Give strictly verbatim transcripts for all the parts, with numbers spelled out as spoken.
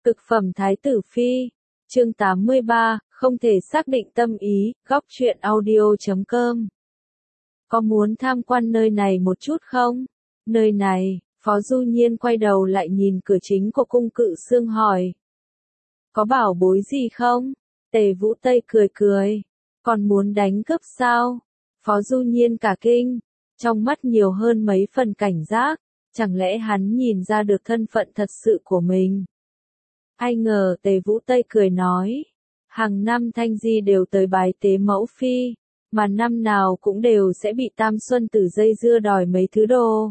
Cực phẩm Thái tử Phi, chương tám mươi ba, không thể xác định tâm ý, góc truyện audio chấm com. Có muốn tham quan nơi này một chút không? Nơi này, Phó Du Nhiên quay đầu lại nhìn cửa chính của cung Cự Xương hỏi. Có bảo bối gì không? Tề Vũ Tây cười cười. Còn muốn đánh cướp sao? Phó Du Nhiên cả kinh, trong mắt nhiều hơn mấy phần cảnh giác, chẳng lẽ hắn nhìn ra được thân phận thật sự của mình? Ai ngờ Tề Vũ Tây cười nói, hàng năm Thanh Di đều tới bái tế mẫu phi, mà năm nào cũng đều sẽ bị Tam Xuân Tử dây dưa đòi mấy thứ đồ.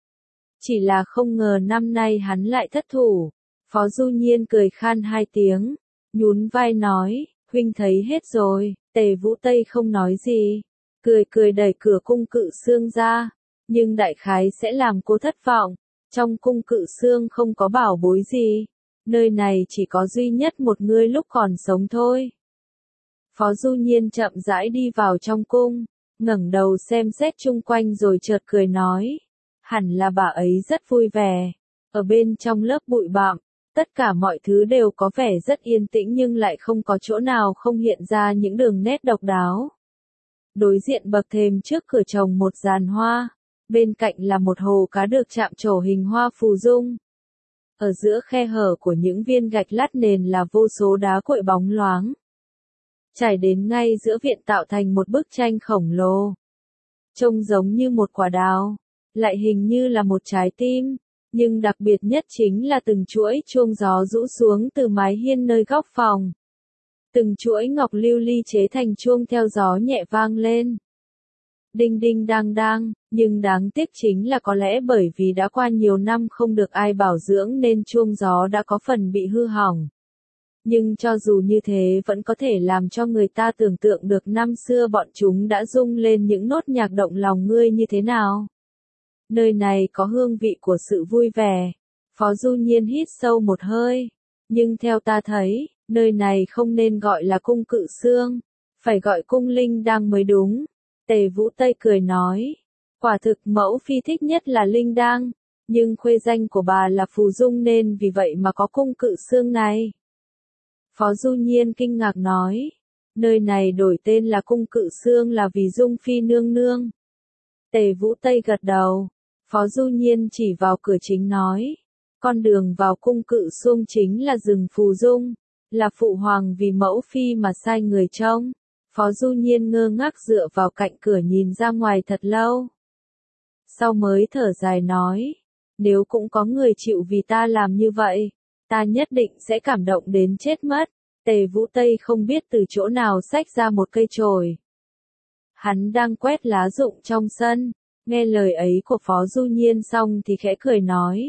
Chỉ là không ngờ năm nay hắn lại thất thủ. Phó Du Nhiên cười khan hai tiếng, nhún vai nói, huynh thấy hết rồi. Tề Vũ Tây không nói gì, cười cười đẩy cửa cung Cự Xương ra, nhưng đại khái sẽ làm cô thất vọng. Trong cung Cự Xương không có bảo bối gì, nơi này chỉ có duy nhất một người lúc còn sống thôi. Phó Du Nhiên chậm rãi đi vào trong cung, ngẩng đầu xem xét chung quanh rồi chợt cười nói, hẳn là bà ấy rất vui vẻ. Ở bên trong lớp bụi bặm, tất cả mọi thứ đều có vẻ rất yên tĩnh nhưng lại không có chỗ nào không hiện ra những đường nét độc đáo. Đối diện bậc thềm trước cửa trồng một giàn hoa, bên cạnh là một hồ cá được chạm trổ hình hoa phù dung. Ở giữa khe hở của những viên gạch lát nền là vô số đá cuội bóng loáng. Trải đến ngay giữa viện tạo thành một bức tranh khổng lồ. Trông giống như một quả đào, lại hình như là một trái tim. Nhưng đặc biệt nhất chính là từng chuỗi chuông gió rũ xuống từ mái hiên nơi góc phòng. Từng chuỗi ngọc lưu ly chế thành chuông theo gió nhẹ vang lên. Đinh đinh đang đang, nhưng đáng tiếc chính là có lẽ bởi vì đã qua nhiều năm không được ai bảo dưỡng nên chuông gió đã có phần bị hư hỏng. Nhưng cho dù như thế vẫn có thể làm cho người ta tưởng tượng được năm xưa bọn chúng đã rung lên những nốt nhạc động lòng ngươi như thế nào. Nơi này có hương vị của sự vui vẻ. Phó Du Nhiên hít sâu một hơi. Nhưng theo ta thấy, nơi này không nên gọi là cung Cự Xương, phải gọi cung Linh Đang mới đúng. Tề Vũ Tây cười nói, quả thực mẫu phi thích nhất là Linh Đang, nhưng khuê danh của bà là Phù Dung nên vì vậy mà có cung Cự Xương này. Phó Du Nhiên kinh ngạc nói, nơi này đổi tên là cung Cự Xương là vì Dung Phi nương nương. Tề Vũ Tây gật đầu. Phó Du Nhiên chỉ vào cửa chính nói, con đường vào cung Cự Xương chính là rừng Phù Dung, là phụ hoàng vì mẫu phi mà sai người trông. Phó Du Nhiên ngơ ngác dựa vào cạnh cửa nhìn ra ngoài thật lâu. Sau mới thở dài nói, nếu cũng có người chịu vì ta làm như vậy, ta nhất định sẽ cảm động đến chết mất. Tề Vũ Tây không biết từ chỗ nào xách ra một cây chổi. Hắn đang quét lá rụng trong sân. Nghe lời ấy của Phó Du Nhiên xong thì khẽ cười nói.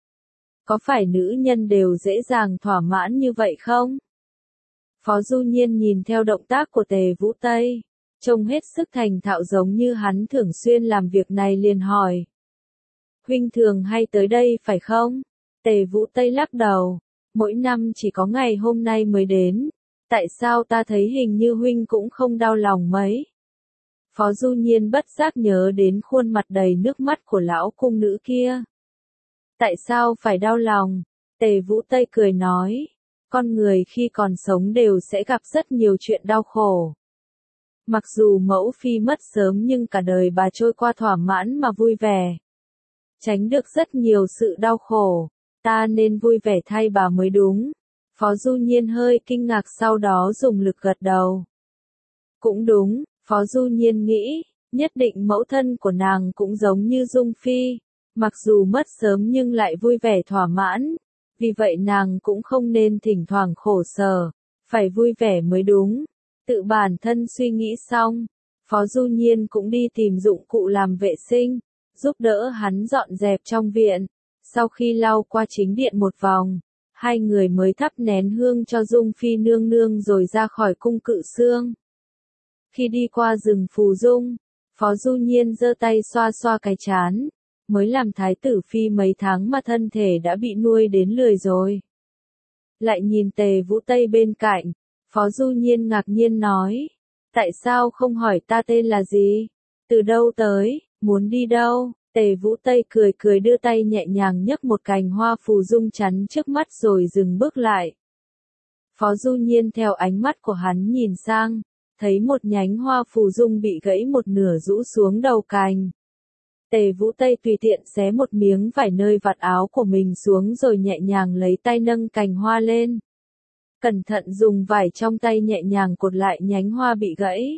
Có phải nữ nhân đều dễ dàng thỏa mãn như vậy không? Phó Du Nhiên nhìn theo động tác của Tề Vũ Tây, trông hết sức thành thạo giống như hắn thường xuyên làm việc này liền hỏi. Huynh thường hay tới đây phải không? Tề Vũ Tây lắc đầu, mỗi năm chỉ có ngày hôm nay mới đến, tại sao ta thấy hình như huynh cũng không đau lòng mấy? Phó Du Nhiên bất giác nhớ đến khuôn mặt đầy nước mắt của lão cung nữ kia. Tại sao phải đau lòng? Tề Vũ Tây cười nói, con người khi còn sống đều sẽ gặp rất nhiều chuyện đau khổ. Mặc dù mẫu phi mất sớm nhưng cả đời bà trôi qua thỏa mãn mà vui vẻ. Tránh được rất nhiều sự đau khổ, ta nên vui vẻ thay bà mới đúng. Phó Du Nhiên hơi kinh ngạc sau đó dùng lực gật đầu. Cũng đúng. Phó Du Nhiên nghĩ, nhất định mẫu thân của nàng cũng giống như Dung Phi, mặc dù mất sớm nhưng lại vui vẻ thỏa mãn, vì vậy nàng cũng không nên thỉnh thoảng khổ sở, phải vui vẻ mới đúng. Tự bản thân suy nghĩ xong, Phó Du Nhiên cũng đi tìm dụng cụ làm vệ sinh, giúp đỡ hắn dọn dẹp trong viện. Sau khi lau qua chính điện một vòng, hai người mới thắp nén hương cho Dung Phi nương nương rồi ra khỏi cung Cự Xương. Khi đi qua rừng Phù Dung, Phó Du Nhiên giơ tay xoa xoa cái trán, mới làm thái tử phi mấy tháng mà thân thể đã bị nuôi đến lười rồi. Lại nhìn Tề Vũ Tây bên cạnh, Phó Du Nhiên ngạc nhiên nói, tại sao không hỏi ta tên là gì, từ đâu tới, muốn đi đâu? Tề Vũ Tây cười cười đưa tay nhẹ nhàng nhấc một cành hoa phù dung chắn trước mắt rồi dừng bước lại. Phó Du Nhiên theo ánh mắt của hắn nhìn sang, thấy một nhánh hoa phù dung bị gãy một nửa rũ xuống đầu cành. Tề Vũ Tây tùy tiện xé một miếng vải nơi vạt áo của mình xuống rồi nhẹ nhàng lấy tay nâng cành hoa lên. Cẩn thận dùng vải trong tay nhẹ nhàng cột lại nhánh hoa bị gãy.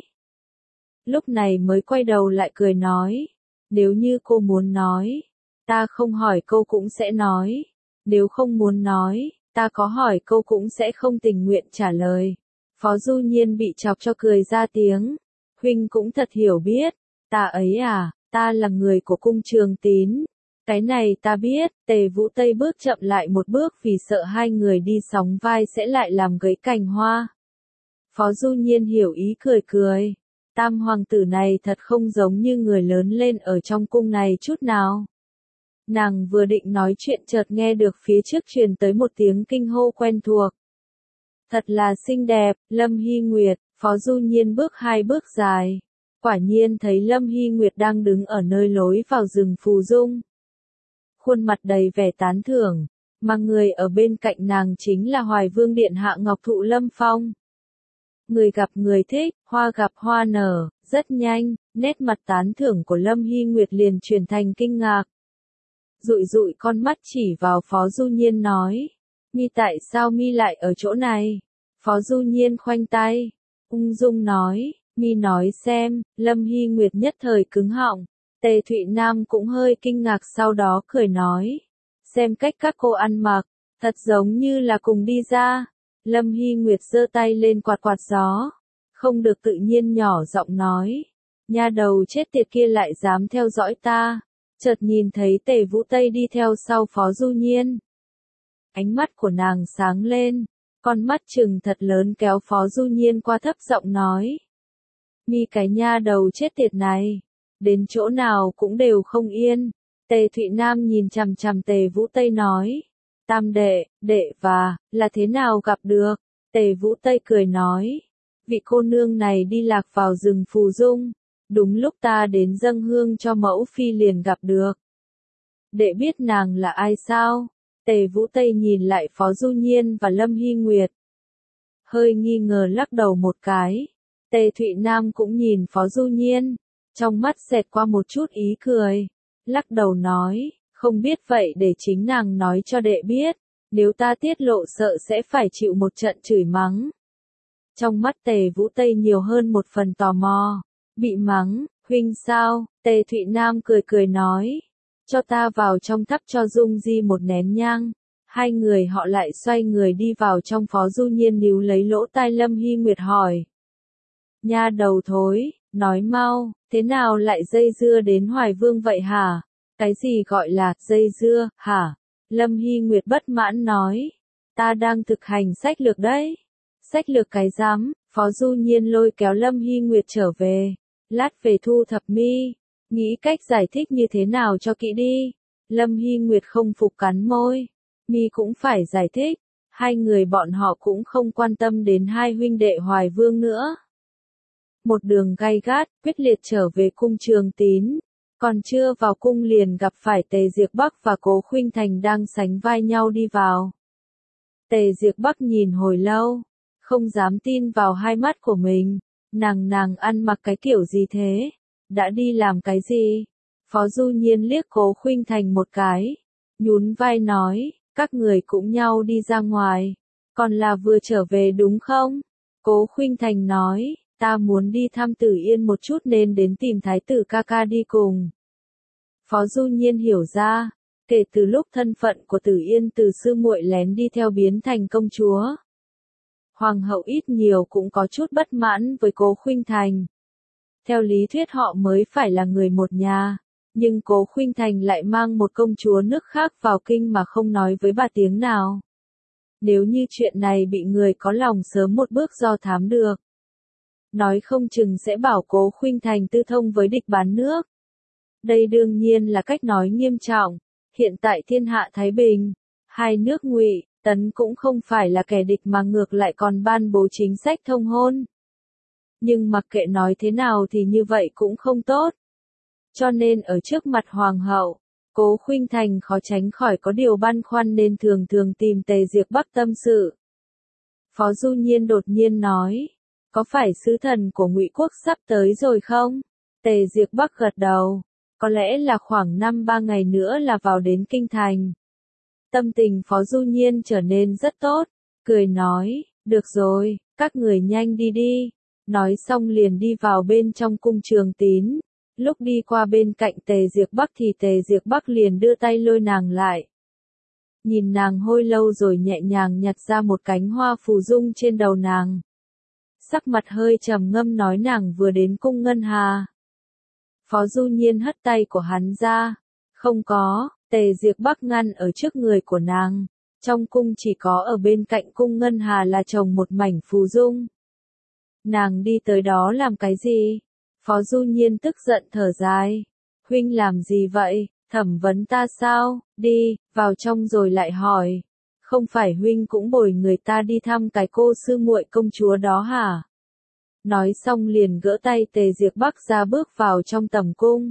Lúc này mới quay đầu lại cười nói, nếu như cô muốn nói, ta không hỏi cô cũng sẽ nói, nếu không muốn nói, ta có hỏi cô cũng sẽ không tình nguyện trả lời. Phó Du Nhiên bị chọc cho cười ra tiếng, huynh cũng thật hiểu biết, ta ấy à, ta là người của cung Trường Tín. Cái này ta biết. Tề Vũ Tây bước chậm lại một bước vì sợ hai người đi sóng vai sẽ lại làm gãy cành hoa. Phó Du Nhiên hiểu ý cười cười. Tam hoàng tử này thật không giống như người lớn lên ở trong cung này chút nào. Nàng vừa định nói chuyện chợt nghe được phía trước truyền tới một tiếng kinh hô quen thuộc. Thật là xinh đẹp, Lâm Hy Nguyệt. Phó Du Nhiên bước hai bước dài. Quả nhiên thấy Lâm Hy Nguyệt đang đứng ở nơi lối vào rừng phù dung. Khuôn mặt đầy vẻ tán thưởng, mà người ở bên cạnh nàng chính là Hoài Vương Điện Hạ Ngọc Thụ Lâm Phong. Người gặp người thích, hoa gặp hoa nở, rất nhanh, nét mặt tán thưởng của Lâm Hy Nguyệt liền chuyển thành kinh ngạc. Dụi dụi con mắt chỉ vào Phó Du Nhiên nói, mi tại sao mi lại ở chỗ này? Phó Du Nhiên khoanh tay, ung dung nói, mi nói xem. Lâm Hy Nguyệt nhất thời cứng họng. Tề Thụy Nam cũng hơi kinh ngạc sau đó cười nói, xem cách các cô ăn mặc, thật giống như là cùng đi ra. Lâm Hy Nguyệt giơ tay lên quạt quạt gió, không được tự nhiên nhỏ giọng nói, nha đầu chết tiệt kia lại dám theo dõi ta. Chợt nhìn thấy Tề Vũ Tây đi theo sau Phó Du Nhiên. Ánh mắt của nàng sáng lên, con mắt trừng thật lớn kéo Phó Du Nhiên qua thấp giọng nói, mi cái nha đầu chết tiệt này, đến chỗ nào cũng đều không yên. Tề Thụy Nam nhìn chằm chằm Tề Vũ Tây nói, tam đệ, đệ và, là thế nào gặp được? Tề Vũ Tây cười nói, vị cô nương này đi lạc vào rừng phù dung, đúng lúc ta đến dâng hương cho mẫu phi liền gặp được. Đệ biết nàng là ai sao? Tề Vũ Tây nhìn lại Phó Du Nhiên và Lâm Hy Nguyệt. Hơi nghi ngờ lắc đầu một cái. Tề Thụy Nam cũng nhìn Phó Du Nhiên, trong mắt xẹt qua một chút ý cười, lắc đầu nói, không biết vậy để chính nàng nói cho đệ biết, nếu ta tiết lộ sợ sẽ phải chịu một trận chửi mắng. Trong mắt Tề Vũ Tây nhiều hơn một phần tò mò, bị mắng, huynh sao? Tề Thụy Nam cười cười nói, cho ta vào trong thắp cho Dung Di một nén nhang. Hai người họ lại xoay người đi vào trong. Phó Du Nhiên níu lấy lỗ tai Lâm Hy Nguyệt hỏi, nha đầu thối, nói mau, thế nào lại dây dưa đến Hoài Vương vậy hả? Cái gì gọi là dây dưa, hả? Lâm Hy Nguyệt bất mãn nói, ta đang thực hành sách lược đấy. Sách lược cái rắm? Phó Du Nhiên lôi kéo Lâm Hy Nguyệt trở về, lát về thu thập mi, nghĩ cách giải thích như thế nào cho kỹ đi. Lâm Hy Nguyệt không phục cắn môi, mi cũng phải giải thích. Hai người bọn họ cũng không quan tâm đến hai huynh đệ Hoài Vương nữa. Một đường gay gắt, quyết liệt trở về cung Trường Tín, còn chưa vào cung liền gặp phải Tề Diệc Bắc và Cố Khuynh Thành đang sánh vai nhau đi vào. Tề Diệc Bắc nhìn hồi lâu, không dám tin vào hai mắt của mình, nàng nàng ăn mặc cái kiểu gì thế, đã đi làm cái gì? Phó Du Nhiên liếc Cố Khuynh Thành một cái, nhún vai nói, các người cũng nhau đi ra ngoài, còn là vừa trở về đúng không? Cố Khuynh Thành nói, ta muốn đi thăm Tử Yên một chút nên đến tìm thái tử ca ca đi cùng. Phó Du Nhiên hiểu ra, kể từ lúc thân phận của Tử Yên từ sư muội lén đi theo biến thành công chúa, hoàng hậu ít nhiều cũng có chút bất mãn với Cố Khuynh Thành. Theo lý thuyết họ mới phải là người một nhà, nhưng Cố Khuynh Thành lại mang một công chúa nước khác vào kinh mà không nói với bà tiếng nào. Nếu như chuyện này bị người có lòng sớm một bước do thám được, nói không chừng sẽ bảo Cố Khuynh Thành tư thông với địch bán nước. Đây đương nhiên là cách nói nghiêm trọng. Hiện tại thiên hạ thái bình, hai nước Ngụy, Tấn cũng không phải là kẻ địch mà ngược lại còn ban bố chính sách thông hôn. Nhưng mặc kệ nói thế nào thì như vậy cũng không tốt. cho nên ở trước mặt hoàng hậu, Cố Khuynh Thành khó tránh khỏi có điều băn khoăn nên thường thường tìm Tề Diệp Bắc tâm sự. Phó Du Nhiên đột nhiên nói, có phải sứ thần của Ngụy Quốc sắp tới rồi không? Tề Diệp Bắc gật đầu, có lẽ là khoảng năm ba ngày nữa là vào đến kinh thành. Tâm tình Phó Du Nhiên trở nên rất tốt, cười nói, được rồi, các người nhanh đi đi. Nói xong liền đi vào bên trong cung Trường Tín. Lúc đi qua bên cạnh Tề Diệp Bắc thì Tề Diệp Bắc liền đưa tay lôi nàng lại. Nhìn nàng hồi lâu rồi nhẹ nhàng nhặt ra một cánh hoa phù dung trên đầu nàng. Sắc mặt hơi trầm ngâm nói nàng vừa đến cung Ngân Hà. Phó Du Nhiên hất tay của hắn ra. Không có, Tề Diệp Bắc ngăn ở trước người của nàng. Trong cung chỉ có ở bên cạnh cung Ngân Hà là trồng một mảnh phù dung. Nàng đi tới đó làm cái gì? Phó Du Nhiên tức giận thở dài. Huynh làm gì vậy? Thẩm vấn ta sao? Đi, vào trong rồi lại hỏi. Không phải huynh cũng bồi người ta đi thăm cái cô sư muội công chúa đó hả? Nói xong liền gỡ tay Tề Diệp Bắc ra bước vào trong tầm cung.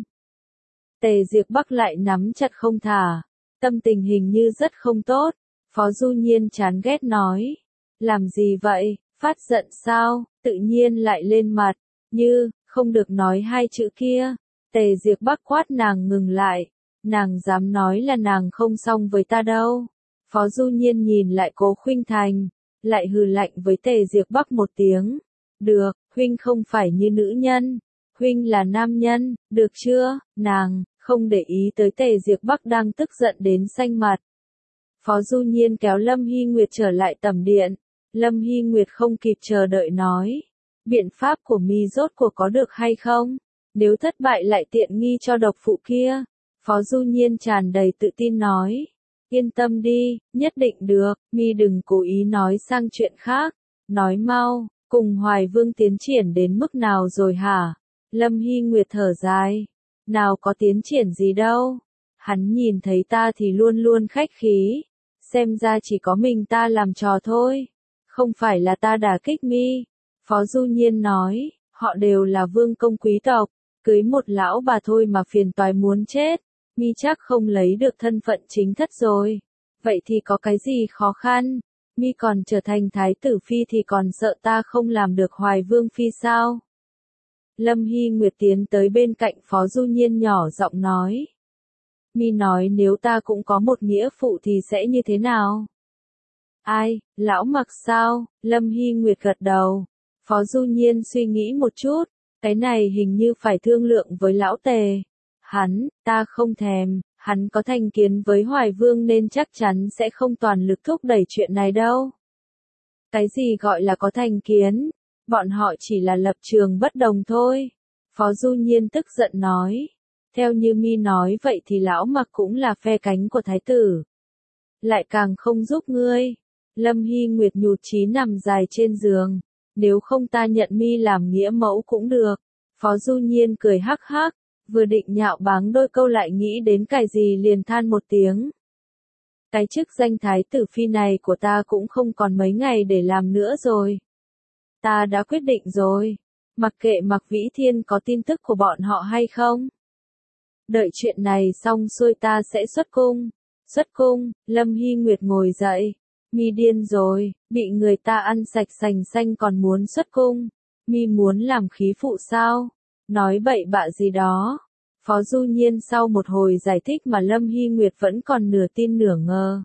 Tề Diệp Bắc lại nắm chặt không thả. Tâm tình hình như rất không tốt. Phó Du Nhiên chán ghét nói. Làm gì vậy? Phát giận sao? Tự nhiên lại lên mặt. Như, không được nói hai chữ kia. Tề Diệp Bắc quát nàng ngừng lại. Nàng dám nói là nàng không xong với ta đâu. Phó Du Nhiên nhìn lại Cố Khuynh Thành. Lại hừ lạnh với Tề Diệp Bắc một tiếng. Được, huynh không phải như nữ nhân. Huynh là nam nhân, được chưa? Nàng, không để ý tới Tề Diệp Bắc đang tức giận đến xanh mặt. Phó Du Nhiên kéo Lâm Hy Nguyệt trở lại tẩm điện. Lâm Hy Nguyệt không kịp chờ đợi nói. Biện pháp của mi rốt cuộc có được hay không? Nếu thất bại lại tiện nghi cho độc phụ kia. Phó Du Nhiên tràn đầy tự tin nói. Yên tâm đi, nhất định được, mi đừng cố ý nói sang chuyện khác. Nói mau, cùng Hoài Vương tiến triển đến mức nào rồi hả? Lâm Hy Nguyệt thở dài. Nào có tiến triển gì đâu. Hắn nhìn thấy ta thì luôn luôn khách khí. Xem ra chỉ có mình ta làm trò thôi. Không phải là ta đả kích mi. Phó Du Nhiên nói, họ đều là vương công quý tộc. Cưới một lão bà thôi mà phiền toái muốn chết. Mi chắc không lấy được thân phận chính thất rồi. Vậy thì có cái gì khó khăn? Mi còn trở thành thái tử phi thì còn sợ ta không làm được Hoài Vương phi sao? Lâm Hy Nguyệt tiến tới bên cạnh Phó Du Nhiên nhỏ giọng nói. Mi nói nếu ta cũng có một nghĩa phụ thì sẽ như thế nào? Ai, lão Mặc sao? Lâm Hy Nguyệt gật đầu. Phó Du Nhiên suy nghĩ một chút. Cái này hình như phải thương lượng với lão Tề. Hắn, ta không thèm, hắn có thành kiến với Hoài Vương nên chắc chắn sẽ không toàn lực thúc đẩy chuyện này đâu. Cái gì gọi là có thành kiến? Bọn họ chỉ là lập trường bất đồng thôi. Phó Du Nhiên tức giận nói. Theo như mi nói vậy thì lão Mặc cũng là phe cánh của thái tử. Lại càng không giúp ngươi. Lâm Hy Nguyệt nhụt chí nằm dài trên giường. Nếu không ta nhận mi làm nghĩa mẫu cũng được. Phó Du Nhiên cười hắc hắc. Vừa định nhạo báng đôi câu lại nghĩ đến cái gì liền than một tiếng. Cái chức danh thái tử phi này của ta cũng không còn mấy ngày để làm nữa rồi. Ta đã quyết định rồi. Mặc kệ Mặc Vĩ Thiên có tin tức của bọn họ hay không. Đợi chuyện này xong xuôi ta sẽ xuất cung. Xuất cung, Lâm Hy Nguyệt ngồi dậy. Mi điên rồi, bị người ta ăn sạch sành xanh còn muốn xuất cung. Mi muốn làm khí phụ sao? Nói bậy bạ gì đó. Phó Du Nhiên sau một hồi giải thích mà Lâm Hy Nguyệt vẫn còn nửa tin nửa ngờ.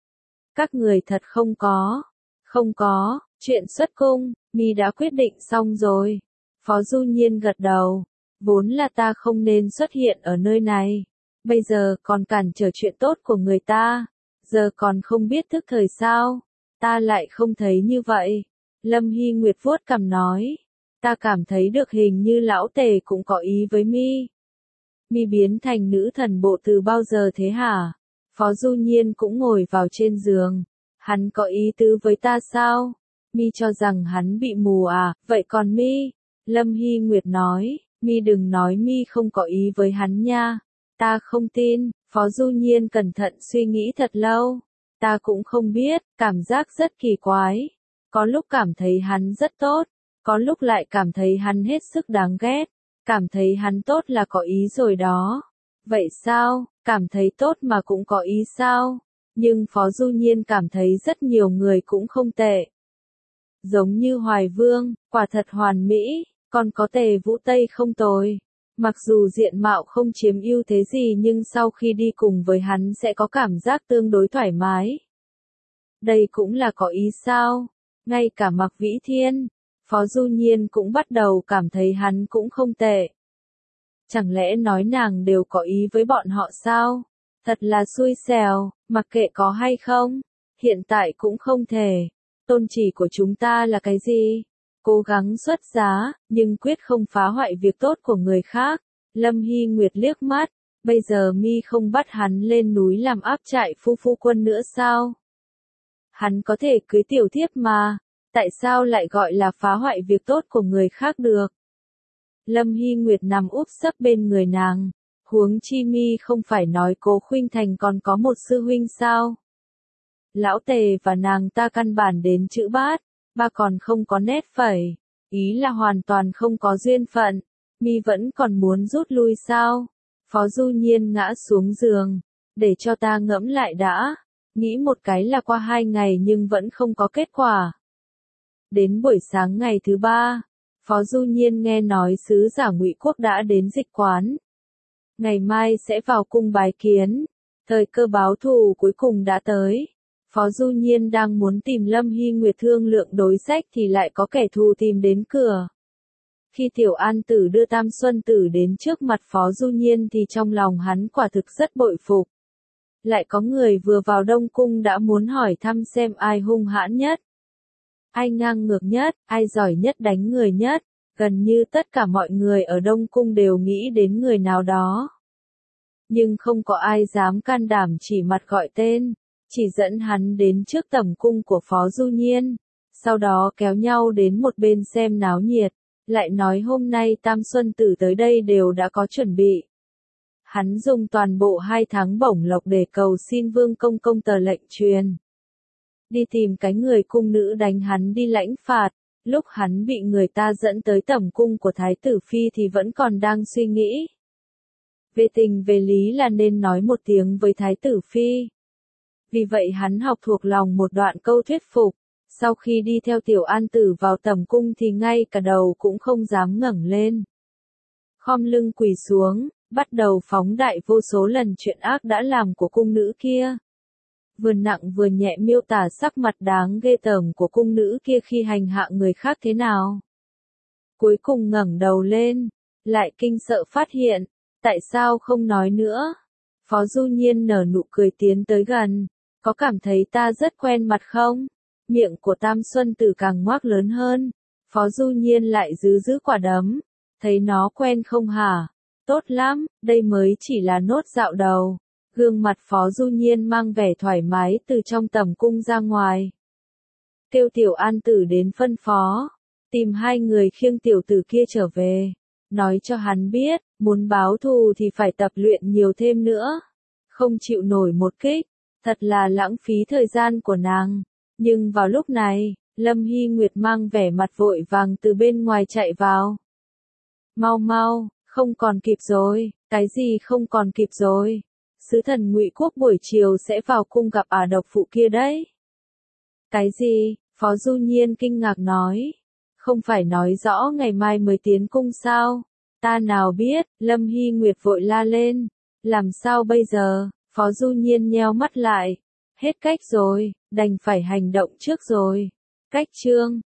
Các người thật không có. Không có, chuyện xuất cung, mi đã quyết định xong rồi. Phó Du Nhiên gật đầu. Vốn là ta không nên xuất hiện ở nơi này. Bây giờ còn cản trở chuyện tốt của người ta. Giờ còn không biết thức thời sao. Ta lại không thấy như vậy. Lâm Hy Nguyệt vuốt cằm nói. Ta cảm thấy được hình như lão Tề cũng có ý với mi. Mi biến thành nữ thần bộ từ bao giờ thế hả? Phó Du Nhiên cũng ngồi vào trên giường. Hắn có ý tứ với ta sao? Mi cho rằng hắn bị mù à? Vậy còn mi? Lâm Hy Nguyệt nói. Mi đừng nói mi không có ý với hắn nha. Ta không tin. Phó Du Nhiên cẩn thận suy nghĩ thật lâu. Ta cũng không biết, cảm giác rất kỳ quái. Có lúc cảm thấy hắn rất tốt. Có lúc lại cảm thấy hắn hết sức đáng ghét. Cảm thấy hắn tốt là có ý rồi đó. Vậy sao, cảm thấy tốt mà cũng có ý sao? Nhưng Phó Du Nhiên cảm thấy rất nhiều người cũng không tệ. Giống như Hoài Vương, quả thật hoàn mỹ, còn có Tề Vũ Tây không tồi. Mặc dù diện mạo không chiếm ưu thế gì nhưng sau khi đi cùng với hắn sẽ có cảm giác tương đối thoải mái. Đây cũng là có ý sao? Ngay cả Mạc Vĩ Thiên, Phó Du Nhiên cũng bắt đầu cảm thấy hắn cũng không tệ. Chẳng lẽ nói nàng đều có ý với bọn họ sao? Thật là xui xẻo, mặc kệ có hay không, hiện tại cũng không thể. Tôn chỉ của chúng ta là cái gì? Cố gắng xuất giá, nhưng quyết không phá hoại việc tốt của người khác. Lâm Hy Nguyệt liếc mắt, bây giờ mi không bắt hắn lên núi làm áp trại phu phu quân nữa sao? Hắn có thể cưới tiểu thiếp mà, tại sao lại gọi là phá hoại việc tốt của người khác được? Lâm Hy Nguyệt nằm úp sấp bên người nàng, huống chi mi không phải nói Cố Khuynh Thành còn có một sư huynh sao? Lão Tề và nàng ta căn bản đến chữ bát, ba còn không có nét phẩy, ý là hoàn toàn không có duyên phận, mi vẫn còn muốn rút lui sao? Phó Du Nhiên ngã xuống giường, để cho ta ngẫm lại đã, nghĩ một cái là qua hai ngày nhưng vẫn không có kết quả. Đến buổi sáng ngày thứ ba, Phó Du Nhiên nghe nói sứ giả Ngụy Quốc đã đến dịch quán. Ngày mai sẽ vào cung bái kiến, thời cơ báo thù cuối cùng đã tới. Phó Du Nhiên đang muốn tìm Lâm Hy Nguyệt thương lượng đối sách thì lại có kẻ thù tìm đến cửa. Khi Tiểu An Tử đưa Tam Xuân Tử đến trước mặt Phó Du Nhiên thì trong lòng hắn quả thực rất bội phục. Lại có người vừa vào Đông Cung đã muốn hỏi thăm xem ai hung hãn nhất, ai ngang ngược nhất, ai giỏi nhất đánh người nhất, gần như tất cả mọi người ở Đông Cung đều nghĩ đến người nào đó. Nhưng không có ai dám can đảm chỉ mặt gọi tên, chỉ dẫn hắn đến trước tẩm cung của Phó Du Nhiên, sau đó kéo nhau đến một bên xem náo nhiệt, lại nói hôm nay Tam Xuân Tử tới đây đều đã có chuẩn bị. Hắn dùng toàn bộ hai tháng bổng lộc để cầu xin Vương Công Công tờ lệnh truyền. Đi tìm cái người cung nữ đánh hắn đi lãnh phạt, lúc hắn bị người ta dẫn tới tẩm cung của Thái tử Phi thì vẫn còn đang suy nghĩ. Về tình về lý là nên nói một tiếng với Thái tử Phi. Vì vậy hắn học thuộc lòng một đoạn câu thuyết phục, sau khi đi theo Tiểu An Tử vào tẩm cung thì ngay cả đầu cũng không dám ngẩng lên. Khom lưng quỳ xuống, bắt đầu phóng đại vô số lần chuyện ác đã làm của cung nữ kia. Vừa nặng vừa nhẹ miêu tả sắc mặt đáng ghê tởm của cung nữ kia khi hành hạ người khác thế nào. Cuối cùng ngẩng đầu lên, lại kinh sợ phát hiện, tại sao không nói nữa. Phó Du Nhiên nở nụ cười tiến tới gần, có cảm thấy ta rất quen mặt không? Miệng của Tam Xuân Tử càng ngoác lớn hơn, Phó Du Nhiên lại giữ giữ quả đấm, thấy nó quen không hả? Tốt lắm, đây mới chỉ là nốt dạo đầu. Gương mặt Phó Du Nhiên mang vẻ thoải mái từ trong tẩm cung ra ngoài. Kêu Tiểu An Tử đến phân phó, tìm hai người khiêng tiểu tử kia trở về, nói cho hắn biết, muốn báo thù thì phải tập luyện nhiều thêm nữa. Không chịu nổi một kích, thật là lãng phí thời gian của nàng. Nhưng vào lúc này, Lâm Hy Nguyệt mang vẻ mặt vội vàng từ bên ngoài chạy vào. Mau mau, không còn kịp rồi, cái gì không còn kịp rồi? Sứ thần Ngụy Quốc buổi chiều sẽ vào cung gặp Ả Độc Phụ kia đấy. Cái gì? Phó Du Nhiên kinh ngạc nói. Không phải nói rõ ngày mai mới tiến cung sao? Ta nào biết, Lâm Hy Nguyệt vội la lên. Làm sao bây giờ? Phó Du Nhiên nheo mắt lại. Hết cách rồi, đành phải hành động trước rồi. Cách chương